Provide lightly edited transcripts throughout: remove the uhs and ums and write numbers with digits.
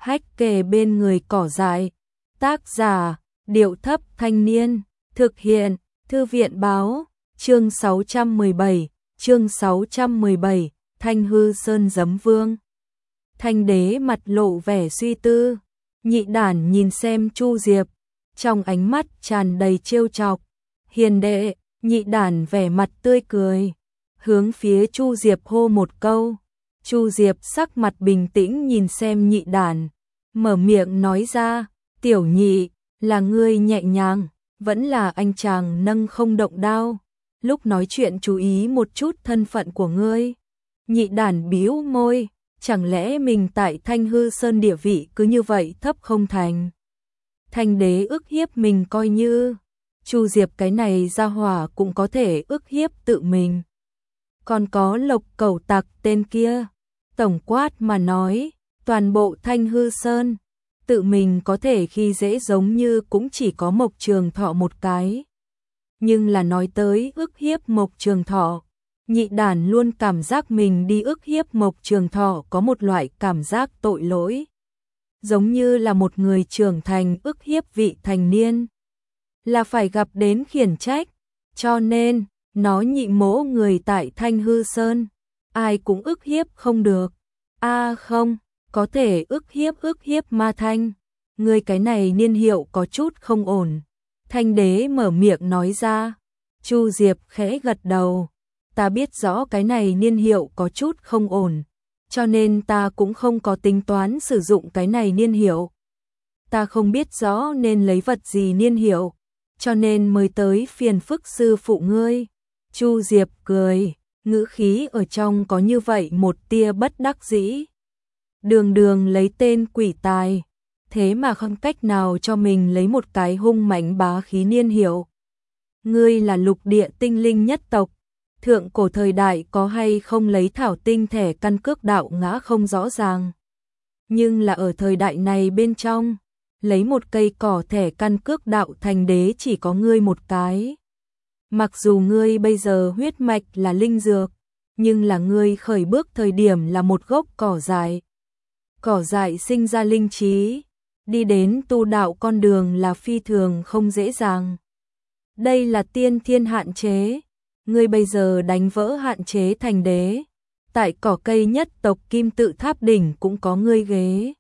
hách kề bên người cỏ dại. Tác giả, Điệu Thấp Thanh Niên. Thực hiện, Thư viện Báo. Chương 617, Thanh Hư Sơn Giấm Vương. Thanh Đế mặt lộ vẻ suy tư, Nhị Đản nhìn xem Chu Diệp, trong ánh mắt tràn đầy trêu chọc. Hiền đệ, Nhị Đản vẻ mặt tươi cười, hướng phía Chu Diệp hô một câu. Chu Diệp sắc mặt bình tĩnh nhìn xem Nhị Đản, mở miệng nói ra, tiểu nhị, là ngươi nhẹ nhàng, vẫn là anh chàng nâng không động đao. Lúc nói chuyện chú ý một chút thân phận của ngươi. Nhị Đản bĩu môi, chẳng lẽ mình tại Thanh Hư Sơn địa vị cứ như vậy thấp không thành? Thanh Đế ức hiếp mình coi như, Chu Diệp cái này ra hỏa cũng có thể ức hiếp tự mình. Còn có Lộc Cẩu Tặc tên kia, tổng quát mà nói, toàn bộ Thanh Hư Sơn, tự mình có thể khi dễ giống như cũng chỉ có Mộc Trường Thọ một cái. Nhưng là nói tới ức hiếp Mộc Trường Thọ, Nhị Đản luôn cảm giác mình đi ức hiếp Mộc Trường Thọ có một loại cảm giác tội lỗi. Giống như là một người trưởng thành ức hiếp vị thành niên, là phải gặp đến khiển trách, cho nên, nó nhị mỗ người tại Thanh Hư Sơn, ai cũng ức hiếp không được. Không, có thể ức hiếp Ma Thanh, người cái này niên hiệu có chút không ổn. Thanh Đế mở miệng nói ra. Chu Diệp khẽ gật đầu, ta biết rõ cái này niên hiệu có chút không ổn, cho nên ta cũng không có tính toán sử dụng cái này niên hiệu. Ta không biết rõ nên lấy vật gì niên hiệu, cho nên mới tới phiền phức sư phụ ngươi. Chu Diệp cười, ngữ khí ở trong có như vậy một tia bất đắc dĩ. Đường đường lấy tên quỷ tài, thế mà không cách nào cho mình lấy một cái hung mãnh bá khí niên hiệu. Ngươi là lục địa tinh linh nhất tộc, thượng cổ thời đại có hay không lấy thảo tinh thẻ căn cước đạo ngã không rõ ràng. Nhưng là ở thời đại này bên trong, lấy một cây cỏ thẻ căn cước đạo thành đế chỉ có ngươi một cái. Mặc dù ngươi bây giờ huyết mạch là linh dược, nhưng là ngươi khởi bước thời điểm là một gốc cỏ dại. Cỏ dại sinh ra linh trí, đi đến tu đạo con đường là phi thường không dễ dàng. Đây là tiên thiên hạn chế, ngươi bây giờ đánh vỡ hạn chế thành đế. Tại cỏ cây nhất tộc Kim Tự Tháp đỉnh cũng có ngươi ghế.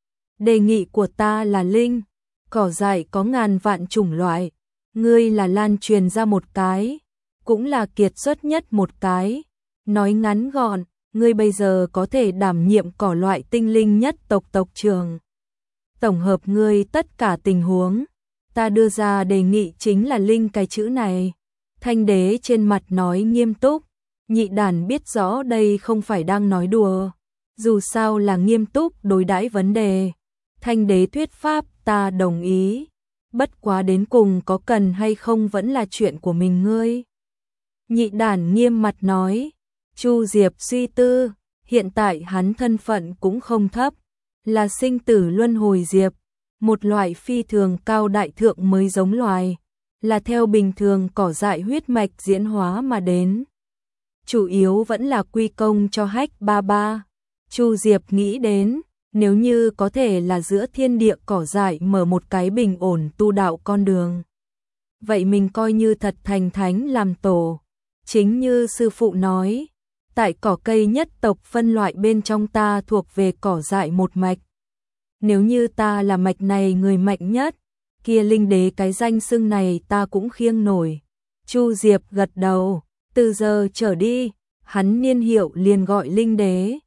Đề nghị của ta là linh, cỏ dại có ngàn vạn chủng loại, ngươi là lan truyền ra một cái, cũng là kiệt xuất nhất một cái. Nói ngắn gọn, ngươi bây giờ có thể đảm nhiệm cỏ loại tinh linh nhất tộc tộc trưởng. Tổng hợp ngươi tất cả tình huống, ta đưa ra đề nghị chính là linh cái chữ này. Thanh Đế trên mặt nói nghiêm túc, Nhị Đản biết rõ đây không phải đang nói đùa, dù sao là nghiêm túc đối đãi vấn đề. Thanh Đế thuyết pháp ta đồng ý, bất quá đến cùng có cần hay không vẫn là chuyện của mình ngươi. Nhị Đản nghiêm mặt nói. Chu Diệp suy tư, hiện tại hắn thân phận cũng không thấp, là sinh tử luân hồi diệp, một loại phi thường cao đại thượng mới giống loài, là theo bình thường cỏ dại huyết mạch diễn hóa mà đến. Chủ yếu vẫn là quy công cho Hách Ba Ba. Chu Diệp nghĩ đến, nếu như có thể là giữa thiên địa cỏ dại mở một cái bình ổn tu đạo con đường, vậy mình coi như thật thành thánh làm tổ. Chính như sư phụ nói, tại cỏ cây nhất tộc phân loại bên trong ta thuộc về cỏ dại một mạch. Nếu như ta là mạch này người mạnh nhất, kia linh đế cái danh xưng này ta cũng khiêng nổi. Chu Diệp gật đầu, từ giờ trở đi, hắn niên hiệu liền gọi linh đế.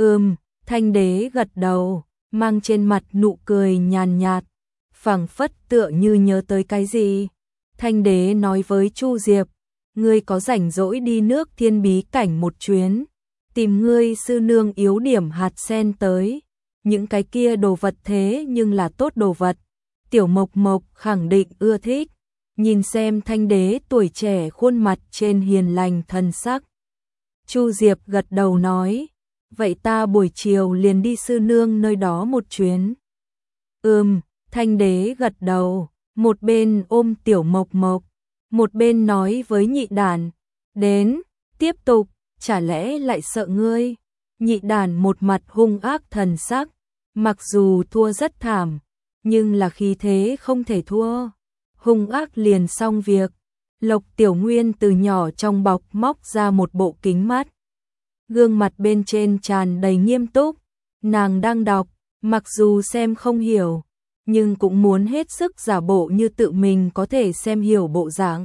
Thanh Đế gật đầu, mang trên mặt nụ cười nhàn nhạt, phảng phất tựa như nhớ tới cái gì. Thanh Đế nói với Chu Diệp, ngươi có rảnh rỗi đi nước thiên bí cảnh một chuyến, tìm ngươi sư nương yếu điểm hạt sen tới. Những cái kia đồ vật thế nhưng là tốt đồ vật, Tiểu Mộc Mộc khẳng định ưa thích. Nhìn xem Thanh Đế tuổi trẻ khuôn mặt trên hiền lành thần sắc, Chu Diệp gật đầu nói, vậy ta buổi chiều liền đi sư nương nơi đó một chuyến. Thanh Đế gật đầu, một bên ôm Tiểu Mộc Mộc, một bên nói với Nhị Đản, đến, tiếp tục, chả lẽ lại sợ ngươi? Nhị Đản một mặt hung ác thần sắc, Mặc dù thua rất thảm, nhưng là khí thế không thể thua. Hung ác liền xong việc. Lộc Tiểu Nguyên từ nhỏ trong bọc móc ra một bộ kính mắt. Gương mặt bên trên tràn đầy nghiêm túc. Nàng đang đọc, mặc dù xem không hiểu, nhưng cũng muốn hết sức giả bộ như tự mình có thể xem hiểu bộ dạng.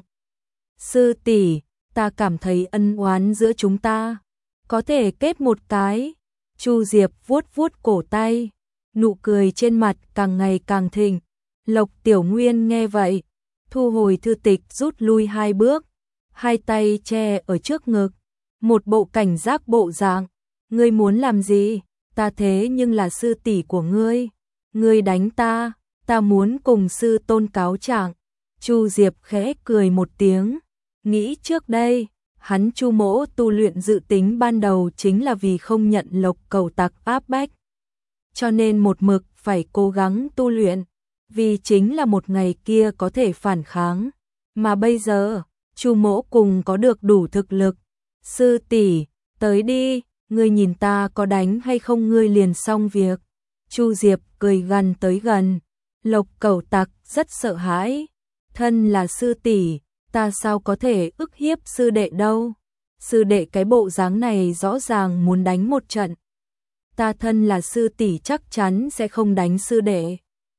Sư tỷ, ta cảm thấy ân oán giữa chúng ta có thể kết một cái. Chu Diệp vuốt vuốt cổ tay, nụ cười trên mặt càng ngày càng thịnh. Lộc Tiểu Nguyên nghe vậy, thu hồi thư tịch, rút lui 2 bước, hai tay che ở trước ngực, một bộ cảnh giác bộ dạng. Ngươi muốn làm gì? Ta thế nhưng là sư tỷ của ngươi. Ngươi đánh ta, ta muốn cùng sư tôn cáo trạng. Chu Diệp khẽ cười một tiếng, nghĩ trước đây, hắn Chu Mỗ tu luyện dự tính ban đầu chính là vì không nhận Lộc Cẩu Tặc áp bách. Cho nên một mực phải cố gắng tu luyện, vì chính là một ngày kia có thể phản kháng. Mà bây giờ, Chu Mỗ cùng có được đủ thực lực. Sư tỷ, tới đi, ngươi nhìn ta có đánh hay không ngươi liền xong việc. Chu Diệp cười gần tới gần. Lộc Cẩu Tặc rất sợ hãi. Thân là sư tỷ, ta sao có thể ức hiếp sư đệ đâu. Sư đệ cái bộ dáng này rõ ràng muốn đánh một trận. Ta thân là sư tỷ chắc chắn sẽ không đánh sư đệ.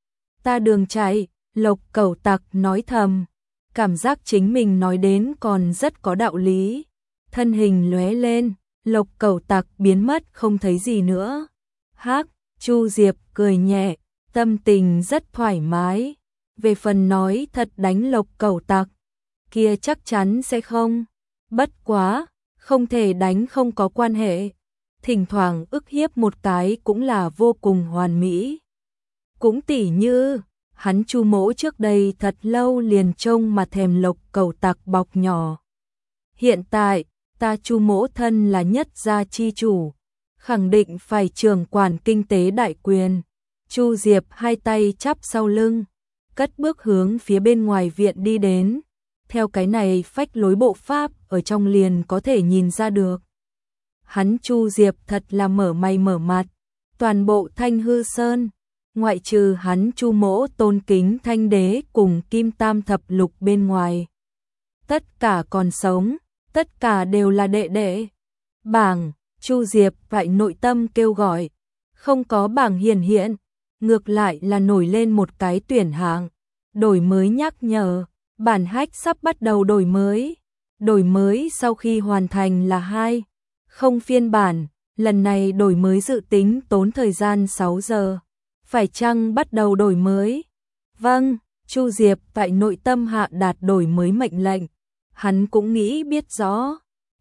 Ta đường chạy, Lộc Cẩu Tặc nói thầm. Cảm giác chính mình nói đến còn rất có đạo lý. Thân hình lóe lên, Lộc Cẩu Tặc biến mất không thấy gì nữa. Hắc, Chu Diệp cười nhẹ, tâm tình rất thoải mái. Về phần nói thật đánh Lộc Cẩu Tặc, kia chắc chắn sẽ không. Bất quá, không thể đánh không có quan hệ. Thỉnh thoảng ức hiếp một cái cũng là vô cùng hoàn mỹ. Cũng tỉ như, hắn Chu Mỗ trước đây thật lâu liền trông mà thèm Lộc Cẩu Tặc bọc nhỏ. Hiện tại, ta Chu Mỗ thân là nhất gia chi chủ, khẳng định phải trưởng quản kinh tế đại quyền. Chu Diệp hai tay chắp sau lưng, cất bước hướng phía bên ngoài viện đi đến. Theo cái này phách lối bộ pháp ở trong liền có thể nhìn ra được. Hắn Chu Diệp thật là mở mày mở mặt, toàn bộ Thanh Hư Sơn, ngoại trừ hắn Chu Mỗ tôn kính Thanh Đế cùng Kim Tam Thập Lục bên ngoài. Tất cả còn sống, tất cả đều là đệ đệ. Bảng, Chu Diệp phải nội tâm kêu gọi, không có bảng hiển hiện, ngược lại là nổi lên một cái tuyển hạng, đổi mới nhắc nhở, bản hách sắp bắt đầu đổi mới. Đổi mới sau khi hoàn thành là 2.0 phiên bản, lần này đổi mới dự tính tốn thời gian 6 giờ. Phải chăng bắt đầu đổi mới? Vâng, Chu Diệp tại nội tâm hạ đạt đổi mới mệnh lệnh. Hắn cũng nghĩ biết rõ.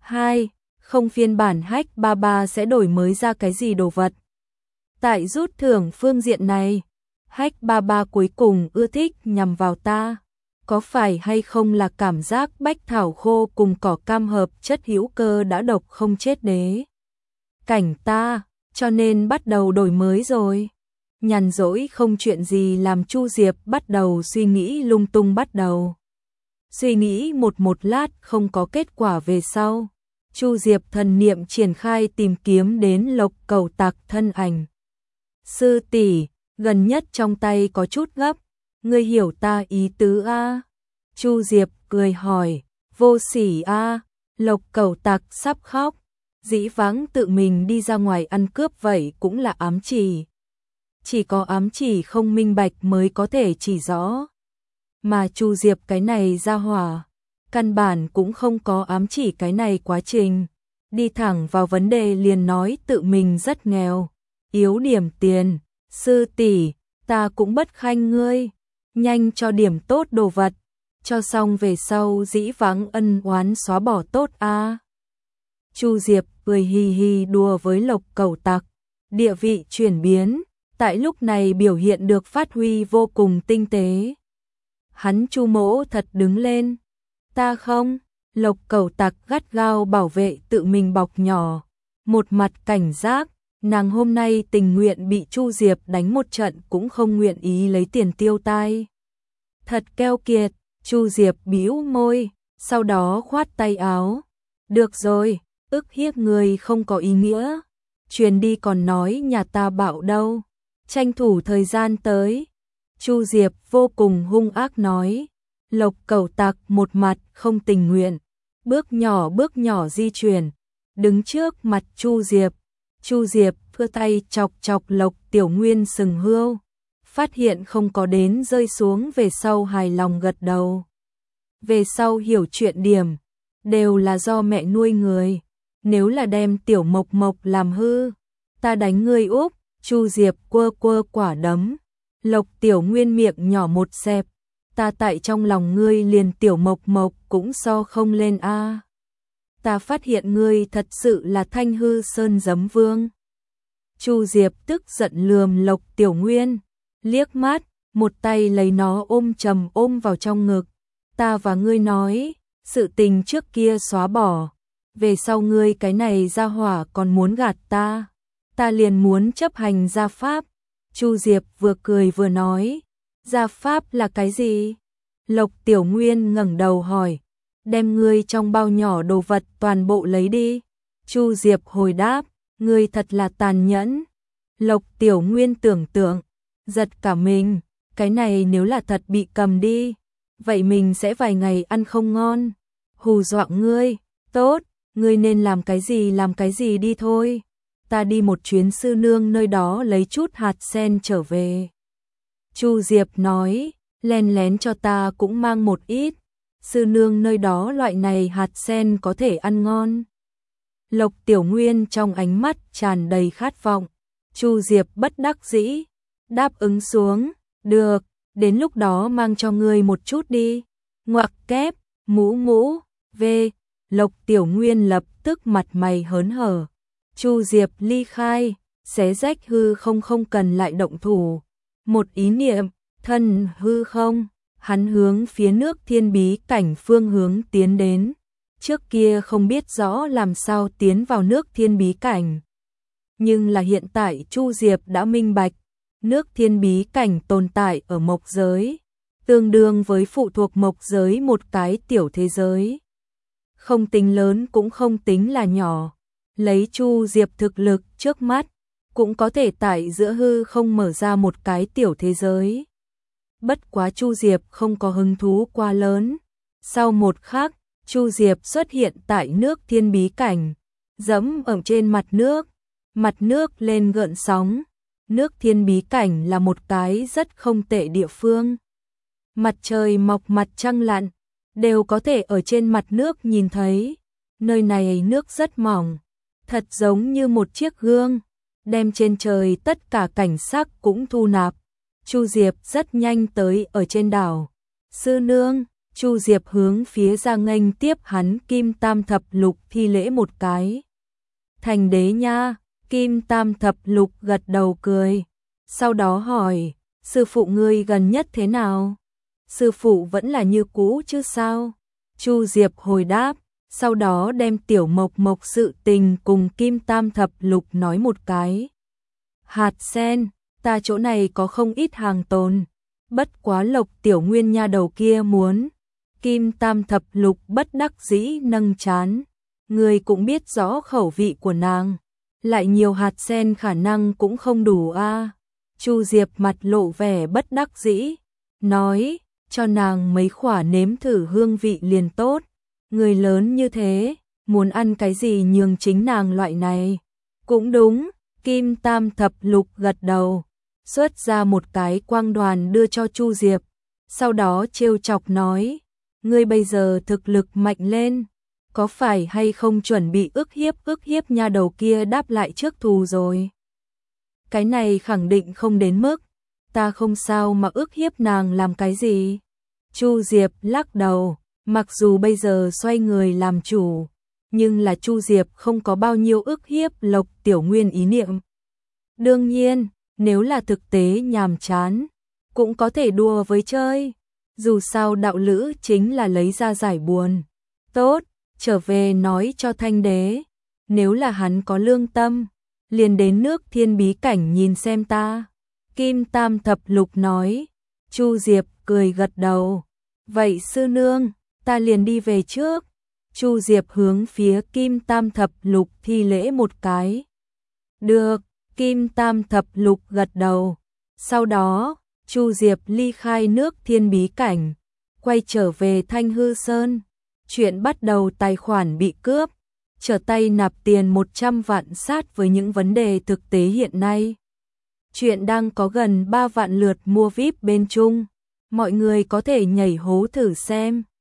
2.0 phiên bản Hách 33 sẽ đổi mới ra cái gì đồ vật. Tại rút thưởng phương diện này, Hách 33 cuối cùng ưa thích nhằm vào ta. Có phải hay không là cảm giác bách thảo khô cùng cỏ cam hợp chất hữu cơ đã độc không chết đế cảnh ta, cho nên bắt đầu đổi mới rồi. Nhàn rỗi không chuyện gì làm Chu Diệp bắt đầu suy nghĩ lung tung bắt đầu. Suy nghĩ một lát không có kết quả về sau. Chu Diệp thần niệm triển khai tìm kiếm đến Lộc Cẩu Tặc thân ảnh. Sư tỷ, gần nhất trong tay có chút gấp, ngươi hiểu ta ý tứ a? Chu Diệp cười hỏi, vô sỉ a? Lộc Cẩu Tặc sắp khóc, dĩ vãng tự mình đi ra ngoài ăn cướp vậy cũng là ám chỉ. Chỉ có ám chỉ không minh bạch mới có thể chỉ rõ. Mà Chu Diệp cái này ra hỏa, căn bản cũng không có ám chỉ cái này quá trình. Đi thẳng vào vấn đề liền nói tự mình rất nghèo, yếu điểm tiền. Sư tỷ, ta cũng bất khanh ngươi, nhanh cho điểm tốt đồ vật, cho xong về sau dĩ vãng ân oán xóa bỏ tốt a. Chu Diệp cười hì hì đùa với Lộc Cẩu Tặc, địa vị chuyển biến, tại lúc này biểu hiện được phát huy vô cùng tinh tế. Hắn Chu Mỗ thật đứng lên. Ta không, Lộc Cẩu Tặc gắt gao bảo vệ tự mình bọc nhỏ, một mặt cảnh giác. Nàng hôm nay tình nguyện bị Chu Diệp đánh một trận cũng không nguyện ý lấy tiền tiêu tai. Thật keo kiệt, Chu Diệp bĩu môi, sau đó khoát tay áo. Được rồi, ức hiếp người không có ý nghĩa. Truyền đi còn nói nhà ta bạo đâu. tranh thủ thời gian tới. Chu Diệp vô cùng hung ác nói. Lộc Cẩu Tặc một mặt không tình nguyện, bước nhỏ di chuyển, đứng trước mặt Chu Diệp. Chu Diệp đưa tay chọc chọc Lộc Tiểu Nguyên sừng hươu, phát hiện không có đến rơi xuống về sau hài lòng gật đầu. Về sau hiểu chuyện điểm, đều là do mẹ nuôi người, nếu là đem Tiểu Mộc Mộc làm hư, ta đánh ngươi úp. Chu Diệp quơ quơ quả đấm. Lộc Tiểu Nguyên miệng nhỏ một xẹp, ta tại trong lòng ngươi liền Tiểu Mộc Mộc cũng so không lên a. Ta phát hiện ngươi thật sự là Thanh Hư Sơn Giấm Vương. Chu Diệp tức giận lườm Lộc Tiểu Nguyên, liếc mắt, một tay lấy nó ôm vào trong ngực. Ta và ngươi nói, sự tình trước kia xóa bỏ, về sau ngươi cái này gia hỏa còn muốn gạt ta, ta liền muốn chấp hành gia pháp. Chu Diệp vừa cười vừa nói, gia pháp là cái gì? Lộc Tiểu Nguyên ngẩng đầu hỏi, đem ngươi trong bao nhỏ đồ vật toàn bộ lấy đi. Chu Diệp hồi đáp, ngươi thật là tàn nhẫn. Lộc Tiểu Nguyên tưởng tượng, giật cả mình, cái này nếu là thật bị cầm đi, vậy mình sẽ vài ngày ăn không ngon. Hù dọa ngươi, tốt, ngươi nên làm cái gì đi thôi. Ta đi một chuyến sư nương nơi đó lấy chút hạt sen trở về. Chu Diệp nói, len lén cho ta cũng mang một ít, sư nương nơi đó loại này hạt sen có thể ăn ngon. Lộc Tiểu Nguyên trong ánh mắt tràn đầy khát vọng. Chu Diệp bất đắc dĩ, đáp ứng xuống, được, đến lúc đó mang cho ngươi một chút đi. Ngoặc kép, mũ, về. Lộc Tiểu Nguyên lập tức mặt mày hớn hở. Chu Diệp ly khai, xé rách hư không cần lại động thủ. Một ý niệm, thân hư không, hắn hướng phía nước Thiên Bí Cảnh phương hướng tiến đến. Trước kia không biết rõ làm sao tiến vào nước Thiên Bí Cảnh. Nhưng là hiện tại Chu Diệp đã minh bạch, nước Thiên Bí Cảnh tồn tại ở mộc giới, tương đương với phụ thuộc mộc giới một cái tiểu thế giới. Không tính lớn cũng không tính là nhỏ, lấy Chu Diệp thực lực trước mắt, cũng có thể tại giữa hư không mở ra một cái tiểu thế giới. Bất quá Chu Diệp không có hứng thú quá lớn. Sau một khắc, Chu Diệp xuất hiện tại nước Thiên Bí Cảnh, dẫm ở trên mặt nước lên gợn sóng. Nước Thiên Bí Cảnh là một cái rất không tệ địa phương. Mặt trời mọc mặt trăng lặn, đều có thể ở trên mặt nước nhìn thấy. Nơi này nước rất mỏng, thật giống như một chiếc gương, đem trên trời tất cả cảnh sắc cũng thu nạp. Chu Diệp rất nhanh tới ở trên đảo. Sư nương, Chu Diệp hướng phía ra nghênh tiếp hắn Kim Tam Thập Lục thi lễ một cái. Thành đế nha. Kim Tam Thập Lục gật đầu cười, sau đó hỏi, sư phụ ngươi gần nhất thế nào? Sư phụ vẫn là như cũ chứ sao? Chu Diệp hồi đáp, sau đó đem Tiểu Mộc Mộc sự tình cùng Kim Tam Thập Lục nói một cái. Hạt sen, ta chỗ này có không ít hàng tồn, bất quá Lộc Tiểu Nguyên nha đầu kia muốn. Kim Tam Thập Lục bất đắc dĩ nâng trán, ngươi cũng biết rõ khẩu vị của nàng. Lại nhiều hạt sen khả năng cũng không đủ a. Chu Diệp mặt lộ vẻ bất đắc dĩ, nói, cho nàng mấy quả nếm thử hương vị liền tốt. Người lớn như thế, muốn ăn cái gì nhường chính nàng loại này. Cũng đúng, Kim Tam Thập Lục gật đầu, xuất ra một cái quang đoàn đưa cho Chu Diệp. Sau đó trêu chọc nói, ngươi bây giờ thực lực mạnh lên, có phải hay không chuẩn bị ức hiếp nha đầu kia đáp lại trước thù rồi? Cái này khẳng định không đến mức, ta không sao mà ức hiếp nàng làm cái gì? Chu Diệp lắc đầu, mặc dù bây giờ xoay người làm chủ, nhưng là Chu Diệp không có bao nhiêu ức hiếp Lộc Tiểu Nguyên ý niệm. Đương nhiên, nếu là thực tế nhàm chán, cũng có thể đùa với chơi, dù sao đạo lữ chính là lấy ra giải buồn. Tốt, trở về nói cho Thanh đế, nếu là hắn có lương tâm, liền đến nước Thiên Bí Cảnh nhìn xem ta. Kim Tam Thập Lục nói. Chu Diệp cười gật đầu, vậy sư nương, ta liền đi về trước. Chu Diệp hướng phía Kim Tam Thập Lục thi lễ một cái. Được, Kim Tam Thập Lục gật đầu. Sau đó, Chu Diệp ly khai nước Thiên Bí Cảnh, quay trở về Thanh Hư Sơn. Chuyện bắt đầu tài khoản bị cướp, trở tay nạp tiền 100 vạn sát với những vấn đề thực tế hiện nay. Chuyện đang có gần 3 vạn lượt mua VIP bên Trung. Mọi người có thể nhảy hố thử xem.